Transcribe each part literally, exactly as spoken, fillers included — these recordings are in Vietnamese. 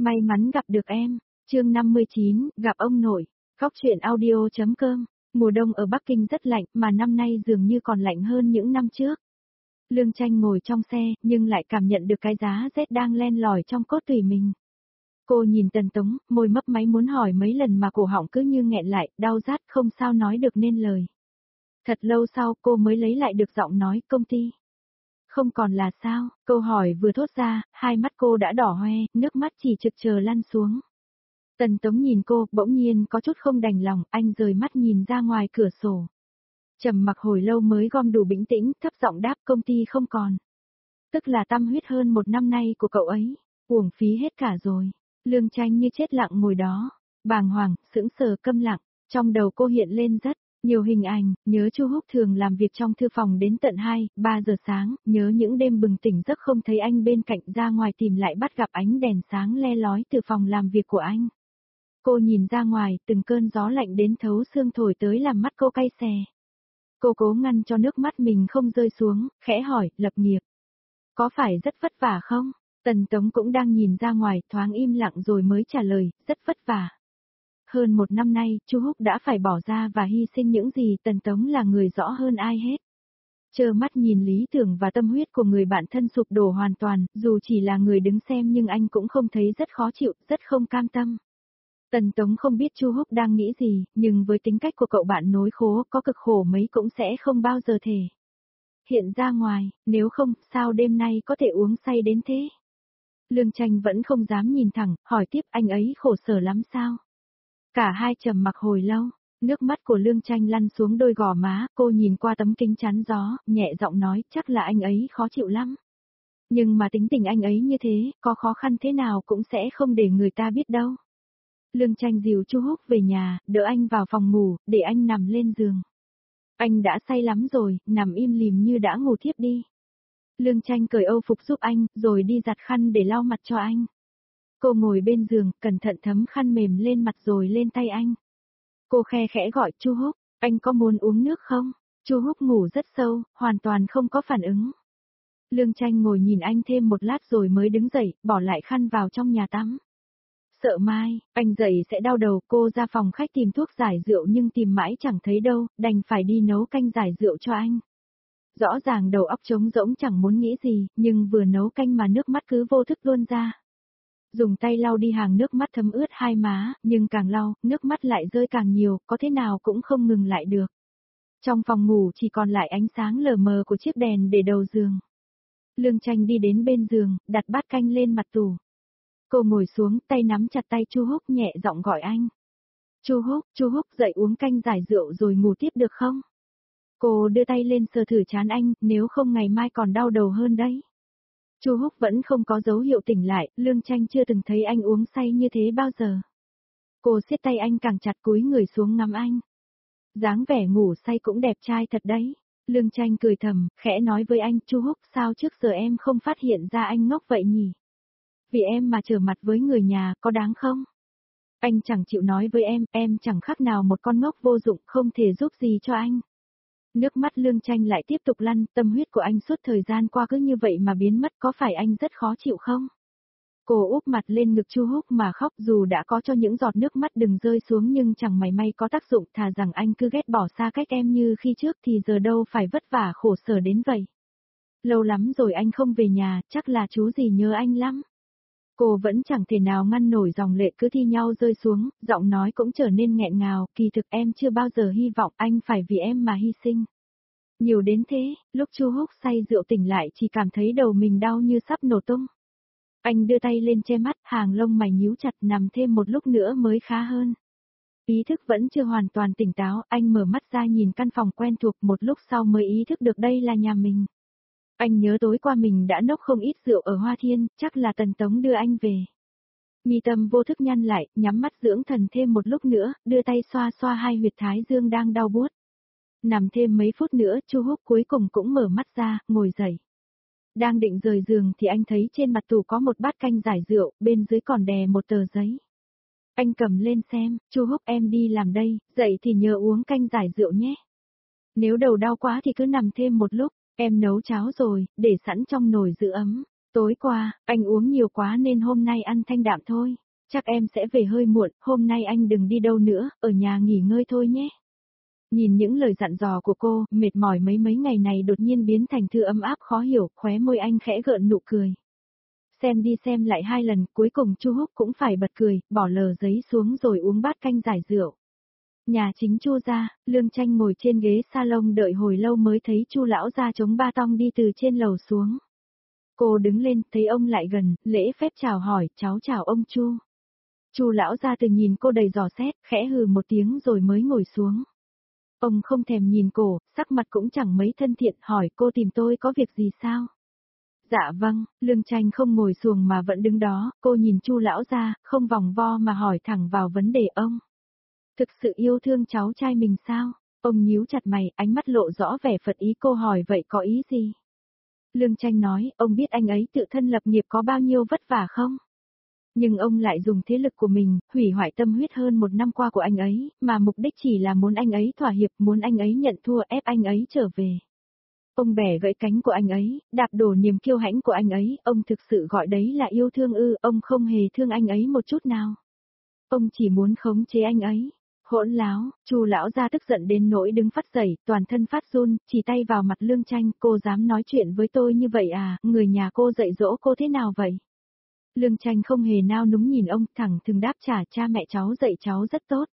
May mắn gặp được em. Chương năm mươi chín, gặp ông nội. Góc truyện audio.com. Mùa đông ở Bắc Kinh rất lạnh, mà năm nay dường như còn lạnh hơn những năm trước. Lương Tranh ngồi trong xe, nhưng lại cảm nhận được cái giá rét đang len lỏi trong cốt tủy mình. Cô nhìn Tần Tống, môi mấp máy muốn hỏi mấy lần mà cổ họng cứ như nghẹn lại, đau rát không sao nói được nên lời. Thật lâu sau cô mới lấy lại được giọng nói, công ty. Không còn là sao, câu hỏi vừa thốt ra, hai mắt cô đã đỏ hoe, nước mắt chỉ trực chờ lăn xuống. Tần Tống nhìn cô, bỗng nhiên có chút không đành lòng, anh rời mắt nhìn ra ngoài cửa sổ. Trầm mặc hồi lâu mới gom đủ bình tĩnh, thấp giọng đáp công ty không còn. Tức là tâm huyết hơn một năm nay của cậu ấy, uổng phí hết cả rồi. Lương Tranh như chết lặng ngồi đó, bàng hoàng, sững sờ câm lặng, trong đầu cô hiện lên rất nhiều hình ảnh, nhớ Chu Húc thường làm việc trong thư phòng đến tận hai, ba giờ sáng, nhớ những đêm bừng tỉnh giấc không thấy anh bên cạnh ra ngoài tìm lại bắt gặp ánh đèn sáng le lói từ phòng làm việc của anh. Cô nhìn ra ngoài, từng cơn gió lạnh đến thấu xương thổi tới làm mắt cô cay xè. Cô cố ngăn cho nước mắt mình không rơi xuống, khẽ hỏi, lập nghiệp. Có phải rất vất vả không? Tần Tống cũng đang nhìn ra ngoài, thoáng im lặng rồi mới trả lời, rất vất vả. Hơn một năm nay, Chu Húc đã phải bỏ ra và hy sinh những gì, Tần Tống là người rõ hơn ai hết. Trơ mắt nhìn lý tưởng và tâm huyết của người bạn thân sụp đổ hoàn toàn, dù chỉ là người đứng xem nhưng anh cũng không thấy rất khó chịu, rất không cam tâm. Tần Tống không biết Chu Húc đang nghĩ gì, nhưng với tính cách của cậu bạn nối khố, có cực khổ mấy cũng sẽ không bao giờ thể hiện ra ngoài, nếu không, sao đêm nay có thể uống say đến thế? Lương Tranh vẫn không dám nhìn thẳng, hỏi tiếp anh ấy khổ sở lắm sao? Cả hai trầm mặc hồi lâu, nước mắt của Lương Tranh lăn xuống đôi gò má, cô nhìn qua tấm kính chắn gió, nhẹ giọng nói chắc là anh ấy khó chịu lắm. Nhưng mà tính tình anh ấy như thế, có khó khăn thế nào cũng sẽ không để người ta biết đâu. Lương Tranh dìu Chu Húc về nhà, đỡ anh vào phòng ngủ, để anh nằm lên giường. Anh đã say lắm rồi, nằm im lìm như đã ngủ thiếp đi. Lương Tranh cởi âu phục giúp anh, rồi đi giặt khăn để lau mặt cho anh. Cô ngồi bên giường, cẩn thận thấm khăn mềm lên mặt rồi lên tay anh. Cô khe khẽ gọi Chu Húc, anh có muốn uống nước không? Chu Húc ngủ rất sâu, hoàn toàn không có phản ứng. Lương Tranh ngồi nhìn anh thêm một lát rồi mới đứng dậy, bỏ lại khăn vào trong nhà tắm. Sợ mai, anh dậy sẽ đau đầu, cô ra phòng khách tìm thuốc giải rượu nhưng tìm mãi chẳng thấy đâu, đành phải đi nấu canh giải rượu cho anh. Rõ ràng đầu óc trống rỗng chẳng muốn nghĩ gì, nhưng vừa nấu canh mà nước mắt cứ vô thức tuôn ra. Dùng tay lau đi hàng nước mắt thấm ướt hai má, nhưng càng lau, nước mắt lại rơi càng nhiều, có thế nào cũng không ngừng lại được. Trong phòng ngủ chỉ còn lại ánh sáng lờ mờ của chiếc đèn để đầu giường. Lương Tranh đi đến bên giường, đặt bát canh lên mặt tủ. Cô ngồi xuống, tay nắm chặt tay Chu Húc nhẹ giọng gọi anh. Chu Húc, Chu Húc dậy uống canh giải rượu rồi ngủ tiếp được không? Cô đưa tay lên sờ thử trán anh, nếu không ngày mai còn đau đầu hơn đấy. Chu Húc vẫn không có dấu hiệu tỉnh lại, Lương Tranh chưa từng thấy anh uống say như thế bao giờ. Cô siết tay anh càng chặt cúi người xuống ngắm anh. Dáng vẻ ngủ say cũng đẹp trai thật đấy. Lương Tranh cười thầm, khẽ nói với anh, Chu Húc sao trước giờ em không phát hiện ra anh ngốc vậy nhỉ? Vì em mà trở mặt với người nhà, có đáng không? Anh chẳng chịu nói với em, em chẳng khác nào một con ngốc vô dụng, không thể giúp gì cho anh. Nước mắt Lương Tranh lại tiếp tục lăn, tâm huyết của anh suốt thời gian qua cứ như vậy mà biến mất, có phải anh rất khó chịu không? Cô úp mặt lên ngực Chu Húc mà khóc, dù đã có cho những giọt nước mắt đừng rơi xuống nhưng chẳng mảy may có tác dụng, thà rằng anh cứ ghét bỏ xa cách em như khi trước thì giờ đâu phải vất vả khổ sở đến vậy. Lâu lắm rồi anh không về nhà, chắc là chú gì nhớ anh lắm. Cô vẫn chẳng thể nào ngăn nổi dòng lệ cứ thi nhau rơi xuống, giọng nói cũng trở nên nghẹn ngào, kỳ thực em chưa bao giờ hy vọng anh phải vì em mà hy sinh. Nhiều đến thế, lúc Chu Húc say rượu tỉnh lại chỉ cảm thấy đầu mình đau như sắp nổ tung. Anh đưa tay lên che mắt, hàng lông mày nhíu chặt, nằm thêm một lúc nữa mới khá hơn. Ý thức vẫn chưa hoàn toàn tỉnh táo, anh mở mắt ra nhìn căn phòng quen thuộc, một lúc sau mới ý thức được đây là nhà mình. Anh nhớ tối qua mình đã nốc không ít rượu ở Hoa Thiên, chắc là Tần Tống đưa anh về. Mi tâm vô thức nhăn lại, nhắm mắt dưỡng thần thêm một lúc nữa, đưa tay xoa xoa hai huyệt thái dương đang đau buốt. Nằm thêm mấy phút nữa, Chu Húc cuối cùng cũng mở mắt ra, ngồi dậy. Đang định rời giường thì anh thấy trên mặt tủ có một bát canh giải rượu, bên dưới còn đè một tờ giấy. Anh cầm lên xem, Chu Húc em đi làm đây, dậy thì nhớ uống canh giải rượu nhé. Nếu đầu đau quá thì cứ nằm thêm một lúc. Em nấu cháo rồi, để sẵn trong nồi giữ ấm. Tối qua, anh uống nhiều quá nên hôm nay ăn thanh đạm thôi. Chắc em sẽ về hơi muộn, hôm nay anh đừng đi đâu nữa, ở nhà nghỉ ngơi thôi nhé. Nhìn những lời dặn dò của cô, mệt mỏi mấy mấy ngày này đột nhiên biến thành thư ấm áp khó hiểu, khóe môi anh khẽ gợn nụ cười. Xem đi xem lại hai lần, cuối cùng Chu Húc cũng phải bật cười, bỏ lờ giấy xuống rồi uống bát canh giải rượu. Nhà chính Chu gia, Lương Tranh ngồi trên ghế salon đợi hồi lâu mới thấy Chu lão gia chống ba tong đi từ trên lầu xuống. Cô đứng lên, thấy ông lại gần, lễ phép chào hỏi, cháu chào ông Chu. Chu lão gia từ nhìn cô đầy dò xét, khẽ hừ một tiếng rồi mới ngồi xuống. Ông không thèm nhìn cô, sắc mặt cũng chẳng mấy thân thiện, hỏi cô tìm tôi có việc gì sao? Dạ vâng, Lương Tranh không ngồi xuồng mà vẫn đứng đó, cô nhìn Chu lão gia, không vòng vo mà hỏi thẳng vào vấn đề ông. Thực sự yêu thương cháu trai mình sao? Ông nhíu chặt mày, ánh mắt lộ rõ vẻ phật ý, cô hỏi vậy có ý gì? Lương Tranh nói, ông biết anh ấy tự thân lập nghiệp có bao nhiêu vất vả không? Nhưng ông lại dùng thế lực của mình, hủy hoại tâm huyết hơn một năm qua của anh ấy, mà mục đích chỉ là muốn anh ấy thỏa hiệp, muốn anh ấy nhận thua, ép anh ấy trở về. Ông bẻ gãy cánh của anh ấy, đạp đổ niềm kiêu hãnh của anh ấy, ông thực sự gọi đấy là yêu thương ư, ông không hề thương anh ấy một chút nào. Ông chỉ muốn khống chế anh ấy. Hỗn láo, Chu lão gia tức giận đến nỗi đứng phát dậy, toàn thân phát run, chỉ tay vào mặt Lương Tranh, cô dám nói chuyện với tôi như vậy à, người nhà cô dạy dỗ cô thế nào vậy? Lương Tranh không hề nao núng nhìn ông, thẳng thừng đáp trả, cha mẹ cháu dạy cháu rất tốt.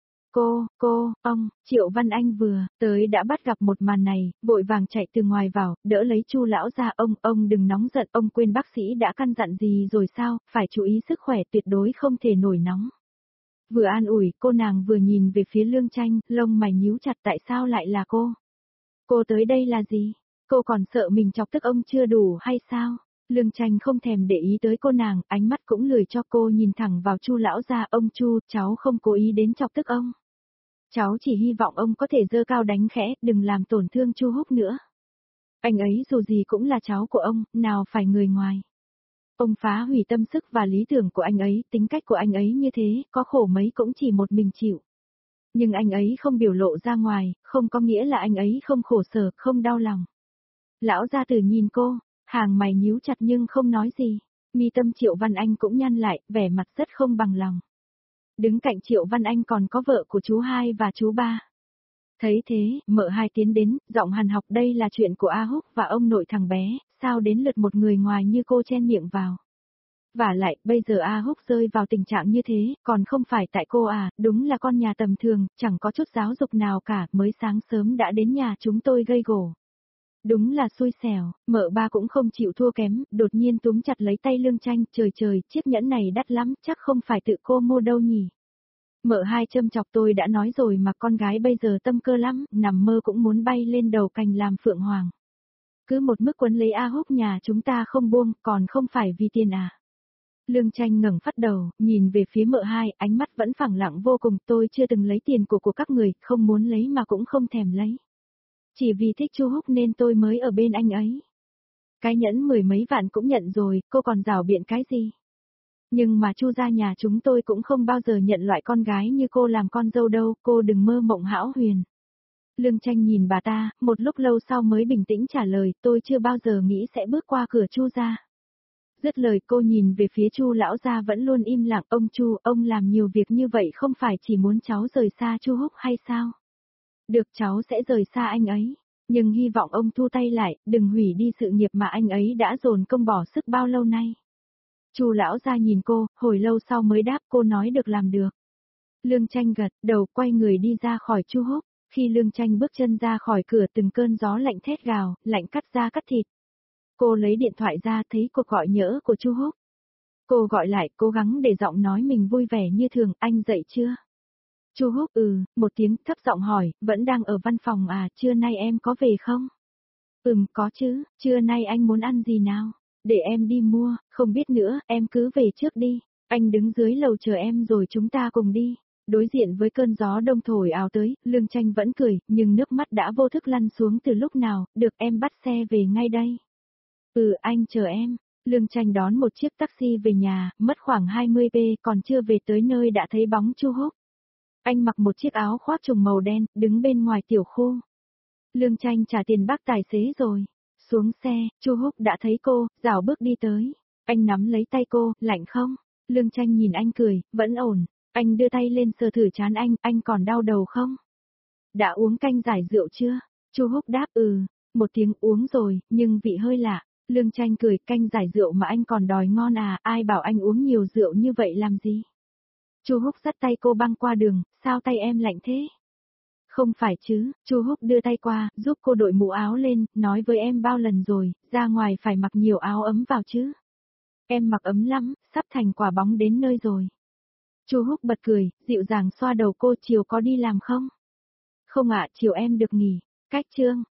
Cô, cô, ông, Triệu Văn Anh vừa tới đã bắt gặp một màn này, vội vàng chạy từ ngoài vào, đỡ lấy Chu lão gia, ông, ông đừng nóng giận, ông quên bác sĩ đã căn dặn gì rồi sao, phải chú ý sức khỏe, tuyệt đối không thể nổi nóng. Vừa an ủi, cô nàng vừa nhìn về phía Lương Tranh, lông mày nhíu chặt, tại sao lại là cô? Cô tới đây là gì? Cô còn sợ mình chọc tức ông chưa đủ hay sao? Lương Tranh không thèm để ý tới cô nàng, ánh mắt cũng lười cho, cô nhìn thẳng vào Chu lão gia, ông Chu, cháu không cố ý đến chọc tức ông. Cháu chỉ hy vọng ông có thể giơ cao đánh khẽ, đừng làm tổn thương Chu Húc nữa. Anh ấy dù gì cũng là cháu của ông, nào phải người ngoài. Ông phá hủy tâm sức và lý tưởng của anh ấy, tính cách của anh ấy như thế, có khổ mấy cũng chỉ một mình chịu. Nhưng anh ấy không biểu lộ ra ngoài, không có nghĩa là anh ấy không khổ sở, không đau lòng. Lão gia tử nhìn cô, hàng mày nhíu chặt nhưng không nói gì. Mi tâm Triệu Văn Anh cũng nhăn lại, vẻ mặt rất không bằng lòng. Đứng cạnh Triệu Văn Anh còn có vợ của chú hai và chú ba. Thấy thế, mợ hai tiến đến, giọng hằn học, đây là chuyện của A Húc và ông nội thằng bé, sao đến lượt một người ngoài như cô chen miệng vào. Vả lại, bây giờ A Húc rơi vào tình trạng như thế, còn không phải tại cô à, đúng là con nhà tầm thường, chẳng có chút giáo dục nào cả, mới sáng sớm đã đến nhà chúng tôi gây gổ. Đúng là xui xẻo, mợ ba cũng không chịu thua kém, đột nhiên túm chặt lấy tay Lương Tranh, trời trời, chiếc nhẫn này đắt lắm, chắc không phải tự cô mua đâu nhỉ. Mợ hai châm chọc, tôi đã nói rồi mà, con gái bây giờ tâm cơ lắm, nằm mơ cũng muốn bay lên đầu cành làm phượng hoàng. Cứ một mức quấn lấy A Húc nhà chúng ta không buông, còn không phải vì tiền à. Lương Tranh ngẩng phát đầu, nhìn về phía mợ hai, ánh mắt vẫn phẳng lặng vô cùng, tôi chưa từng lấy tiền của của các người, không muốn lấy mà cũng không thèm lấy. Chỉ vì thích Chu Húc nên tôi mới ở bên anh ấy. Cái nhẫn mười mấy vạn cũng nhận rồi, cô còn rảo biện cái gì? Nhưng mà Chu gia nhà chúng tôi cũng không bao giờ nhận loại con gái như cô làm con dâu đâu, cô đừng mơ mộng hão huyền. Lương Tranh nhìn bà ta, một lúc lâu sau mới bình tĩnh trả lời, tôi chưa bao giờ nghĩ sẽ bước qua cửa Chu gia. Dứt lời cô nhìn về phía Chu lão gia vẫn luôn im lặng, ông Chu, ông làm nhiều việc như vậy không phải chỉ muốn cháu rời xa Chu Húc hay sao? Được, cháu sẽ rời xa anh ấy, nhưng hy vọng ông thu tay lại, đừng hủy đi sự nghiệp mà anh ấy đã dồn công bỏ sức bao lâu nay. Chu lão gia nhìn cô, hồi lâu sau mới đáp, cô nói được làm được. Lương Tranh gật đầu, quay người đi ra khỏi Chu Húc. Khi Lương Tranh bước chân ra khỏi cửa, từng cơn gió lạnh thét gào, lạnh cắt da cắt thịt. Cô lấy điện thoại ra, thấy cuộc gọi nhỡ của Chu Húc. Cô gọi lại, cố gắng để giọng nói mình vui vẻ như thường, anh dậy chưa? Chu Húc ừ, một tiếng, thấp giọng hỏi, vẫn đang ở văn phòng à, trưa nay em có về không? Ừm, có chứ, trưa nay anh muốn ăn gì nào? Để em đi mua, không biết nữa, em cứ về trước đi, anh đứng dưới lầu chờ em rồi chúng ta cùng đi. Đối diện với cơn gió đông thổi ào tới, Lương Tranh vẫn cười, nhưng nước mắt đã vô thức lăn xuống từ lúc nào, được em bắt xe về ngay đây. Ừ, anh chờ em. Lương Tranh đón một chiếc taxi về nhà, mất khoảng hai mươi phút, còn chưa về tới nơi đã thấy bóng Chu Húc. Anh mặc một chiếc áo khoác trùng màu đen, đứng bên ngoài tiểu khu. Lương Tranh trả tiền bác tài xế rồi. Xuống xe, Chu Húc đã thấy cô, rảo bước đi tới. Anh nắm lấy tay cô, lạnh không? Lương Tranh nhìn anh cười, vẫn ổn. Anh đưa tay lên sờ thử trán anh, anh còn đau đầu không? Đã uống canh giải rượu chưa? Chu Húc đáp ừ, một tiếng uống rồi, nhưng vị hơi lạ. Lương Tranh cười, canh giải rượu mà anh còn đòi ngon à, ai bảo anh uống nhiều rượu như vậy làm gì? Chu Húc dắt tay cô băng qua đường, sao tay em lạnh thế? Không phải chứ, Chu Húc đưa tay qua, giúp cô đội mũ áo lên, nói với em bao lần rồi, ra ngoài phải mặc nhiều áo ấm vào chứ. Em mặc ấm lắm, sắp thành quả bóng đến nơi rồi. Chu Húc bật cười, dịu dàng xoa đầu cô, chiều có đi làm không? Không ạ, chiều em được nghỉ. Cách Trương,